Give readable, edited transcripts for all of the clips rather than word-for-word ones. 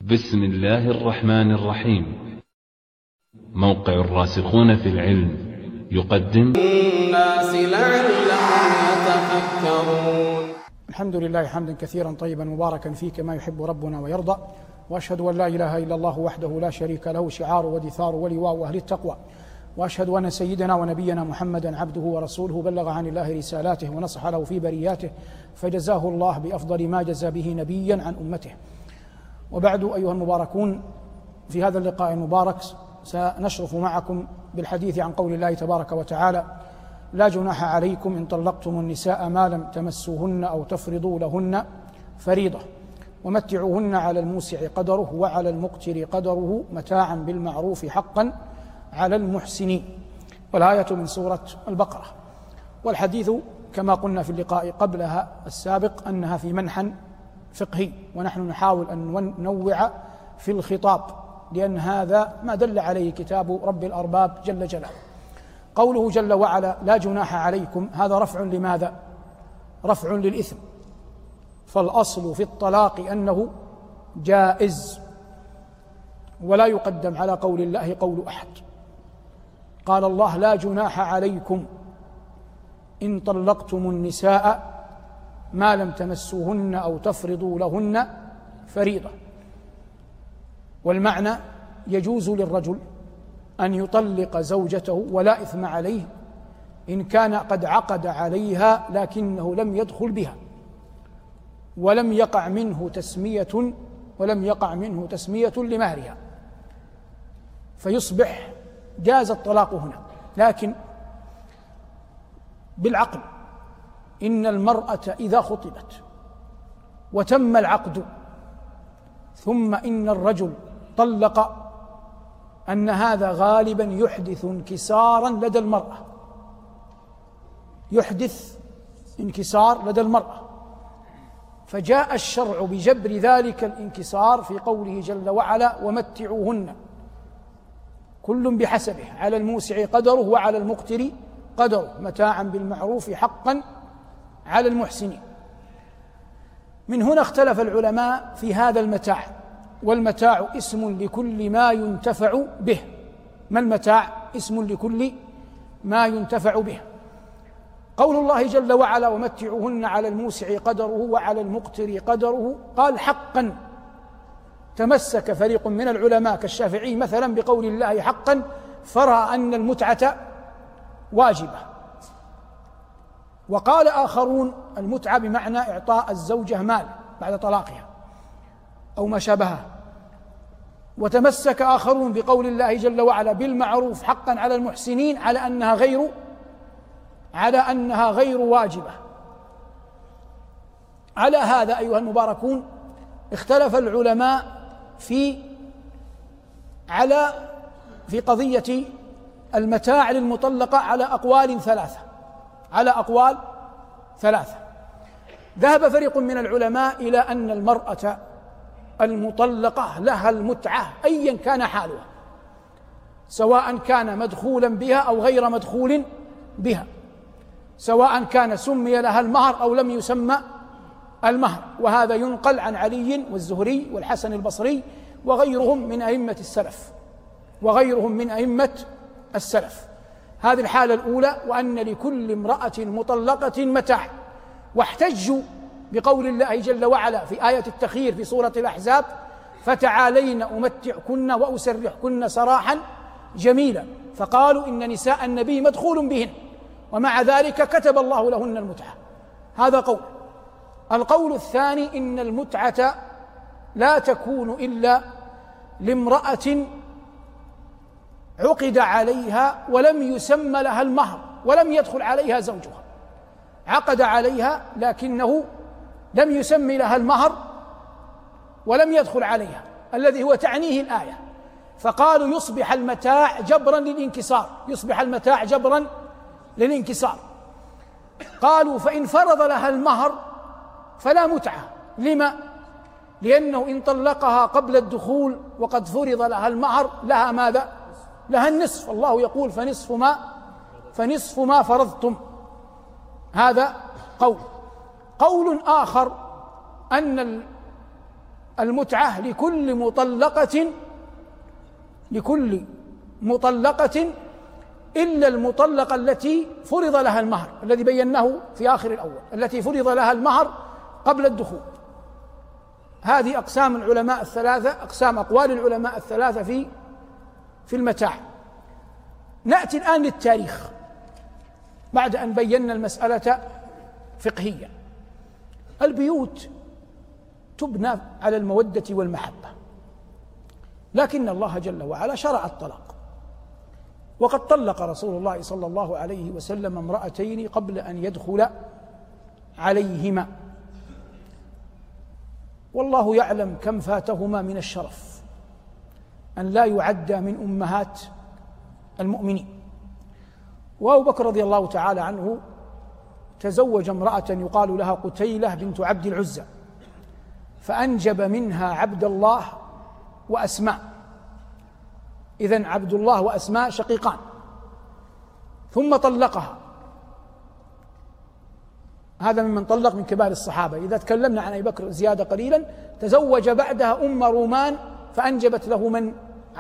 بسم الله الرحمن الرحيم. موقع الراسخون في العلم يقدم الناس لعلهم يتفكرون. الحمد لله حمدا كثيرا طيبا مباركا فيه كما يحب ربنا ويرضى، وأشهد أن لا إله إلا الله وحده لا شريك له شعار ودثار ولواء أهل التقوى، وأشهد أن سيدنا ونبينا محمدا عبده ورسوله بلغ عن الله رسالاته ونصح له في برياته، فجزاه الله بأفضل ما جزى به نبيا عن أمته. وبعد أيها المباركون، في هذا اللقاء المبارك سنشرف معكم بالحديث عن قول الله تبارك وتعالى: لا جناح عليكم إن طلقتم النساء ما لم تمسوهن أو تفرضوا لهن فريضة ومتعوهن على الموسع قدره وعلى المقتر قدره متاعا بالمعروف حقا على المحسنين. والآية من سورة البقرة. والحديث كما قلنا في اللقاء قبلها السابق أنها في منحى فقهي، ونحن نحاول أن ننوع في الخطاب، لأن هذا ما دل عليه كتاب رب الأرباب جل جلاله. قوله جل وعلا لا جناح عليكم، هذا رفع لماذا؟ رفع للإثم، فالأصل في الطلاق أنه جائز، ولا يقدم على قول الله قول أحد. قال الله لا جناح عليكم إن طلقتم النساء ما لم تمسوهن أو تفرضوا لهن فريضة. والمعنى يجوز للرجل أن يطلق زوجته ولا إثم عليه إن كان قد عقد عليها لكنه لم يدخل بها ولم يقع منه تسمية لمهرها، فيصبح جاز الطلاق هنا. لكن بالعقل، إن المرأة إذا خطبت وتم العقد ثم إن الرجل طلق، أن هذا غالبا يحدث انكسارا لدى المرأة، يحدث انكسار لدى المرأة، فجاء الشرع بجبر ذلك الانكسار في قوله جل وعلا ومتعوهن كل بحسبه على الموسع قدره وعلى المقتر قدره متاعا بالمعروف حقا على المحسنين. من هنا اختلف العلماء في هذا المتاع، والمتاع اسم لكل ما ينتفع به. ما المتاع؟ اسم لكل ما ينتفع به. قول الله جل وعلا ومتعوهن على الموسع قدره وعلى المقتر قدره، قال حقا. تمسك فريق من العلماء كالشافعي مثلا بقول الله حقا، فرأى أن المتعة واجبة. وقال آخرون المتعة بمعنى إعطاء الزوجة مال بعد طلاقها أو ما شابهه. وتمسك آخرون بقول الله جل وعلا بالمعروف حقا على المحسنين على أنها غير واجبة. على هذا أيها المباركون اختلف العلماء في قضية المتاع للمطلقة على أقوال ثلاثة. ذهب فريق من العلماء إلى أن المرأة المطلقة لها المتعة أيا كان حالها، سواء كان مدخولا بها أو غير مدخول بها، سواء كان سمي لها المهر أو لم يسمى المهر. وهذا ينقل عن علي والزهري والحسن البصري وغيرهم من أئمة السلف. هذه الحالة الأولى، وأن لكل امرأة مطلقة متاع. واحتجوا بقول الله جل وعلا في آية التخيير في سورة الأحزاب: فتعالين أمتعكن وأسرحكن سراحا جميلا. فقالوا إن نساء النبي مدخول بهن، ومع ذلك كتب الله لهن المتعة. هذا قول. القول الثاني: إن المتعة لا تكون إلا لامرأة عقد عليها ولم يسمى لها المهر ولم يدخل عليها زوجها، عقد عليها لكنه لم يسمي لها المهر ولم يدخل عليها، الذي هو تعنيه الآية. فقالوا يصبح المتاع جبرا للانكسار. قالوا فإن فرض لها المهر فلا متعة. لما؟ لأنه إن طلقها قبل الدخول وقد فرض لها المهر لها ماذا؟ لها النصف. الله يقول فنصف ما فرضتم. هذا قول آخر: أن المتعة لكل مطلقة إلا المطلقة التي فرض لها المهر، الذي بيناه في آخر الأول، التي فرض لها المهر قبل الدخول. هذه أقسام العلماء الثلاثة، أقسام أقوال العلماء الثلاثة في المتاع. نأتي الآن للتاريخ بعد أن بينا المسألة فقهيا. البيوت تبنى على المودة والمحبة، لكن الله جل وعلا شرع الطلاق، وقد طلق رسول الله صلى الله عليه وسلم امرأتين قبل أن يدخل عليهما، والله يعلم كم فاتهما من الشرف أن لا يعدى من أمهات المؤمنين. وأبو بكر رضي الله تعالى عنه تزوج امرأة يقال لها قتيلة بنت عبد العزى، فأنجب منها عبد الله وأسماء. إذن عبد الله وأسماء شقيقان، ثم طلقها. هذا ممن طلق من كبار الصحابة. إذا تكلمنا عن أبي بكر زيادة قليلا، تزوج بعدها أم رومان فأنجبت له من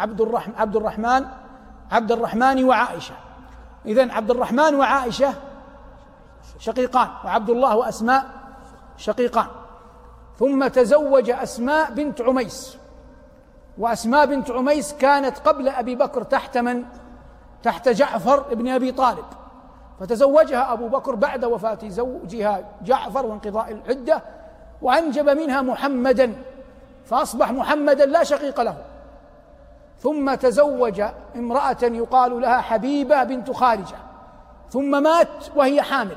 عبد الرحمن وعائشة. إذن عبد الرحمن وعائشة شقيقان، وعبد الله وأسماء شقيقان. ثم تزوج أسماء بنت عميس، وأسماء بنت عميس كانت قبل أبي بكر تحت من؟ تحت جعفر بن أبي طالب، فتزوجها أبو بكر بعد وفاة زوجها جعفر وانقضاء العدة، وأنجب منها محمدا، فأصبح محمدا لا شقيق له. ثم تزوج امرأة يقال لها حبيبة بنت خارجة، ثم مات وهي حامل،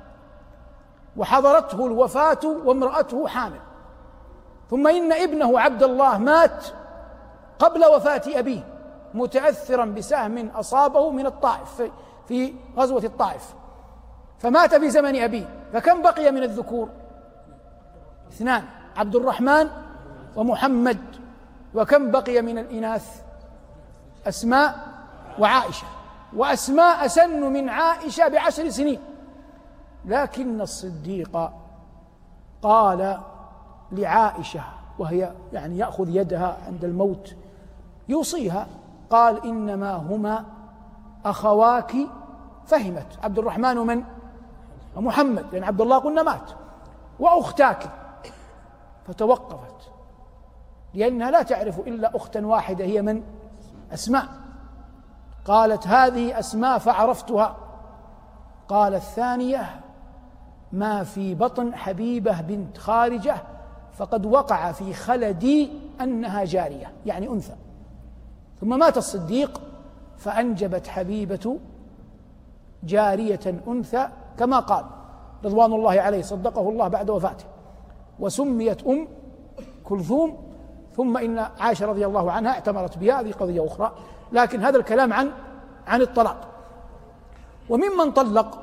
وحضرته الوفاة وامرأته حامل. ثم إن ابنه عبد الله مات قبل وفاة أبيه، متأثرا بسهم أصابه من الطائف في غزوة الطائف، فمات في زمن أبيه. فكم بقي من الذكور؟ 2، عبد الرحمن ومحمد. وكم بقي من الإناث؟ أسماء وعائشة. وأسماء أسن من عائشة ب10 سنين. لكن الصديق قال لعائشة وهي يعني يأخذ يدها عند الموت يوصيها، قال: إنما هما أخواك. فهمت عبد الرحمن ومن؟ ومحمد، لأن عبد الله قلنا مات. وأختاك. فتوقفت، لأنها لا تعرف إلا أختا واحدة هي من؟ أسماء. قالت: هذه أسماء فعرفتها. قال: الثانية ما في بطن حبيبة بنت خارجة، فقد وقع في خلدي أنها جارية، يعني أنثى. ثم مات الصديق فأنجبت حبيبة جارية أنثى كما قال رضوان الله عليه، صدقه الله بعد وفاته، وسميت أم كلثوم. ثم إن عائشة رضي الله عنها اعتمرت بها، هذه قضية أخرى. لكن هذا الكلام عن الطلاق. وممن طلق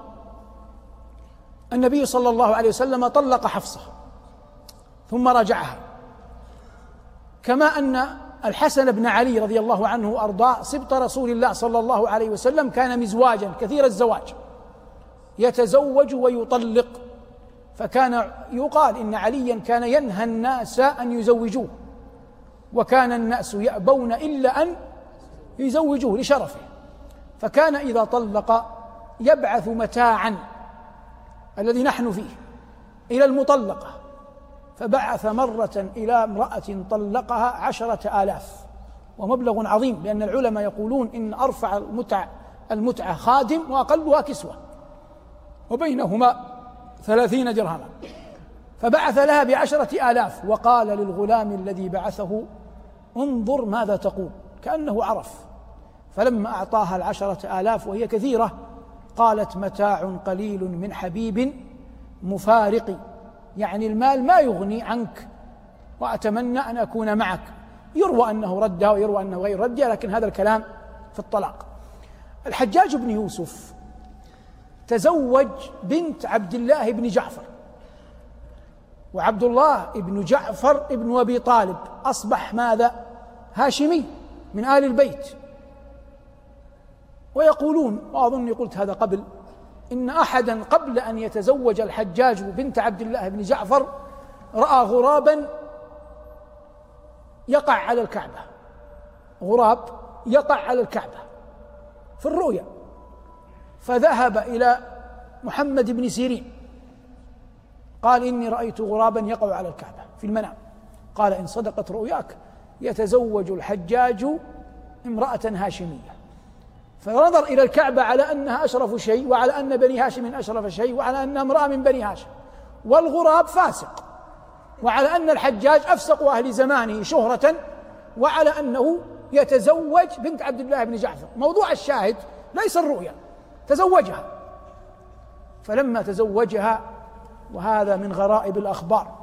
النبي صلى الله عليه وسلم طلق حفصة ثم رجعها، كما أن الحسن بن علي رضي الله عنه وأرضاه سبط رسول الله صلى الله عليه وسلم كان مزواجا كثير الزواج، يتزوج ويطلق. فكان يقال إن عليا كان ينهى الناس أن يزوجوه، وكان الناس يأبون إلا أن يزوجوه لشرفه. فكان إذا طلق يبعث متاعا الذي نحن فيه إلى المطلقة، فبعث مرة إلى امرأة طلقها 10,000، ومبلغ عظيم، لأن العلماء يقولون إن أرفع المتعة خادم وأقلها كسوة، وبينهما 30 درهما. فبعث لها ب10,000، وقال للغلام الذي بعثه: انظر ماذا تقول، كأنه عرف. فلما أعطاها 10,000 وهي كثيرة، قالت: متاع قليل من حبيب مفارق، يعني المال ما يغني عنك، وأتمنى أن أكون معك. يروى أنه ردها ويروى أنه غير ردها، لكن هذا الكلام في الطلاق. الحجاج بن يوسف تزوج بنت عبد الله بن جعفر، وعبد الله بن جعفر ابن أبي طالب أصبح ماذا؟ هاشمي من آل البيت. ويقولون، وأظني قلت هذا قبل، إن أحدا قبل أن يتزوج الحجاج بنت عبد الله بن جعفر رأى غرابا يقع على الكعبة، غراب يقع على الكعبة في الرؤيا، فذهب إلى محمد بن سيرين قال إني رأيت غرابا يقع على الكعبة في المنام. قال إن صدقت رؤياك يتزوج الحجاج امرأة هاشمية. فنظر إلى الكعبة على أنها أشرف شيء، وعلى أن بني هاشم أشرف شيء، وعلى أنها امرأة من بني هاشم، والغراب فاسق، وعلى أن الحجاج أفسق أهل زمانه شهرة، وعلى أنه يتزوج بنت عبد الله بن جعفر. موضوع الشاهد ليس الرؤيا، تزوجها. فلما تزوجها، وهذا من غرائب الأخبار،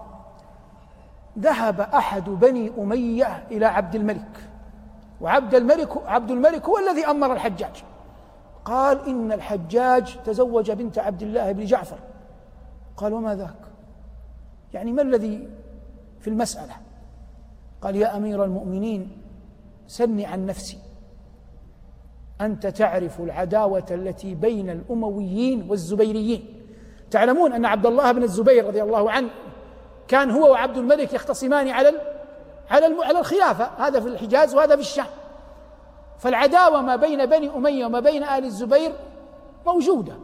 ذهب أحد بني أمية إلى عبد الملك، وعبد الملك هو الذي أمر الحجاج، قال إن الحجاج تزوج بنت عبد الله بن جعفر. قال وما ذاك؟ يعني ما الذي في المسألة؟ قال يا أمير المؤمنين سلني عن نفسي، أنت تعرف العداوة التي بين الأمويين والزبيريين. تعلمون أن عبد الله بن الزبير رضي الله عنه كان هو وعبد الملك يختصمان على الخلافة، هذا في الحجاز وهذا في الشام، فالعداوة ما بين بني أمية وما بين آل الزبير موجودة.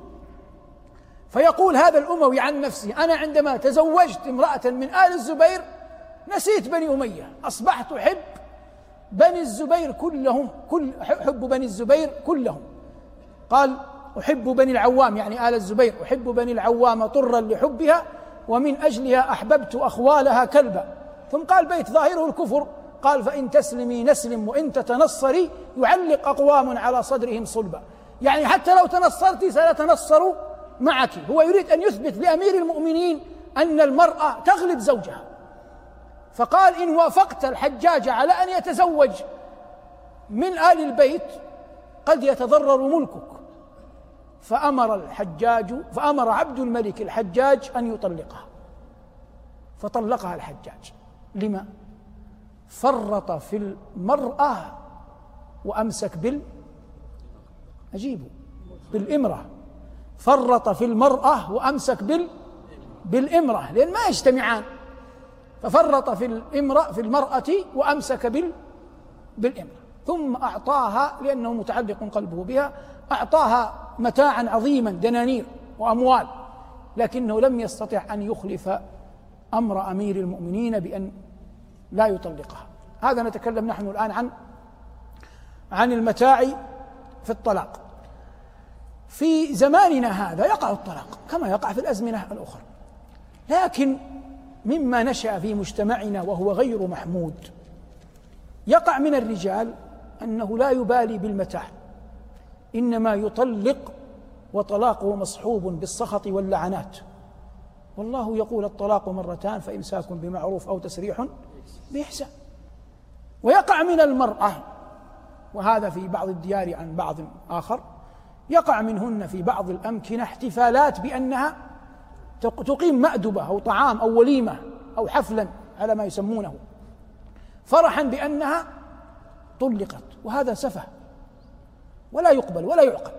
فيقول هذا الأموي عن نفسه أنا عندما تزوجت امرأة من آل الزبير نسيت بني أمية، أصبحت أحب بني الزبير كلهم، أحب بني الزبير كلهم. قال أحب بني العوام يعني آل الزبير، أحب بني العوام طرا لحبها ومن أجلها أحببت أخوالها كلبا. ثم قال بيت ظاهره الكفر، قال فإن تسلمي نسلم وإن تتنصري يعلق أقوام على صدرهم صلبا. يعني حتى لو تنصرتي سنتنصر معك. هو يريد أن يثبت لأمير المؤمنين أن المرأة تغلب زوجها. فقال إن وافقت الحجاج على أن يتزوج من آل البيت قد يتضرر ملكك. فأمر عبد الملك الحجاج أن يطلقها، فطلقها الحجاج. لما؟ فرط في المرأة وأمسك بالإمرة. فرط في المرأة وأمسك بالإمرة، لأن ما يجتمعان. ففرط في المرأة وأمسك بالإمرة، ثم أعطاها لأنه متعلق قلبه بها، أعطاها متاعا عظيما دنانير وأموال، لكنه لم يستطع أن يخلف أمر أمير المؤمنين بأن لا يطلقها. هذا نتكلم نحن الآن عن المتاع في الطلاق. في زماننا هذا يقع الطلاق كما يقع في الأزمنة الأخرى، لكن مما نشأ في مجتمعنا وهو غير محمود، يقع من الرجال أنه لا يبالي بالمتاع، إنما يطلق وطلاقه مصحوب بالسخط واللعنات. والله يقول الطلاق مرتان فإمساك بمعروف أو تسريح بإحسان. ويقع من المرأة، وهذا في بعض الديار عن بعض آخر، يقع منهن في بعض الأمكنة احتفالات بأنها تقيم مأدبة أو طعام أو وليمة أو حفلا على ما يسمونه، فرحا بأنها طلقت، وهذا سفه ولا يقبل ولا يعقل.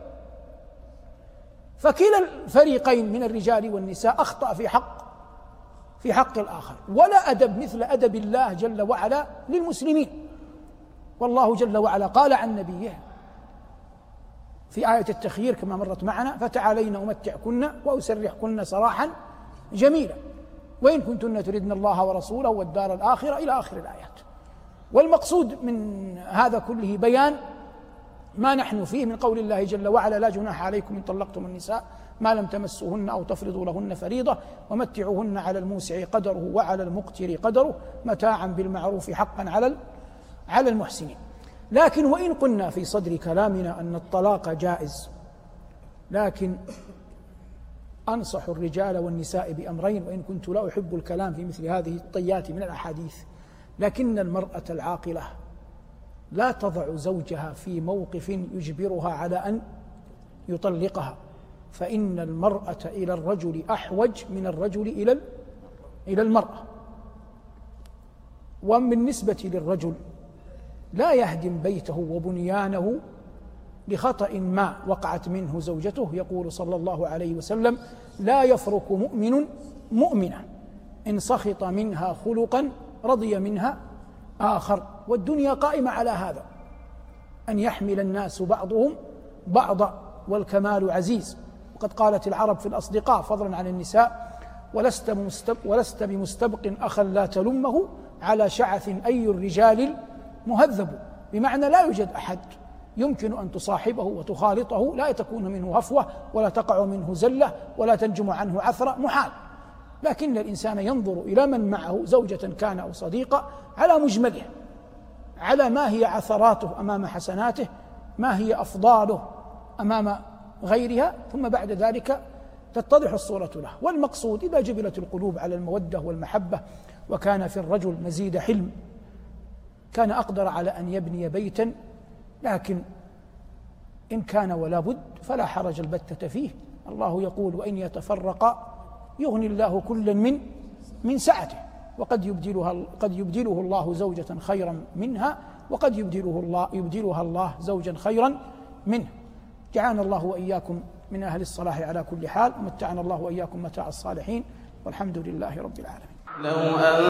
فكلا الفريقين من الرجال والنساء أخطأ في حق الآخر، ولا أدب مثل أدب الله جل وعلا للمسلمين. والله جل وعلا قال عن نبيه في آية التخيير كما مرت معنا: فتعالين أمتعكن وأسرحكن سراحا جميلا وإن كنتن تردن الله ورسوله والدار الآخرة إلى آخر الآيات. والمقصود من هذا كله بيان ما نحن فيه من قول الله جل وعلا: لا جناح عليكم إن طلقتم النساء ما لم تمسوهن أو تفرضوا لهن فريضة ومتعوهن على الموسع قدره وعلى المقتر قدره متاعا بالمعروف حقا على المحسنين. لكن وإن قلنا في صدر كلامنا أن الطلاق جائز، لكن أنصح الرجال والنساء بأمرين، وإن كنت لا أحب الكلام في مثل هذه الطيات من الأحاديث، لكن المرأة العاقلة لا تضع زوجها في موقف يجبرها على أن يطلقها، فإن المرأة إلى الرجل أحوج من الرجل إلى المرأة. وبالنسبة للرجل لا يهدم بيته وبنيانه لخطأ ما وقعت منه زوجته. يقول صلى الله عليه وسلم: لا يفرق مؤمن مؤمنة إن سخط منها خلقا رضي منها آخر، والدنيا قائمة على هذا، أن يحمل الناس بعضهم بعضا، والكمال عزيز. وقد قالت العرب في الأصدقاء فضلا عن النساء: ولست بمستبق أخا لا تلمه، على شعث أي الرجال مهذب. بمعنى لا يوجد أحد يمكن أن تصاحبه وتخالطه لا تكون منه هفوة ولا تقع منه زلة ولا تنجم عنه عثرة، محال. لكن الإنسان ينظر إلى من معه، زوجة كان أو صديقة، على مجمله، على ما هي عثراته أمام حسناته، ما هي أفضاله أمام غيرها، ثم بعد ذلك تتضح الصورة له. والمقصود إذا جبلت القلوب على المودة والمحبة وكان في الرجل مزيد حلم كان أقدر على أن يبني بيتا، لكن إن كان ولا بد فلا حرج البتة فيه. الله يقول: وإن يتفرقا يغني الله كلا من سعته، وقد يبدله الله زوجة خيرا منها، وقد يبدلها الله زوجا خيرا منه. جعلنا الله وإياكم من أهل الصلاح على كل حال، ومتعنا الله وإياكم متاع الصالحين، والحمد لله رب العالمين. لو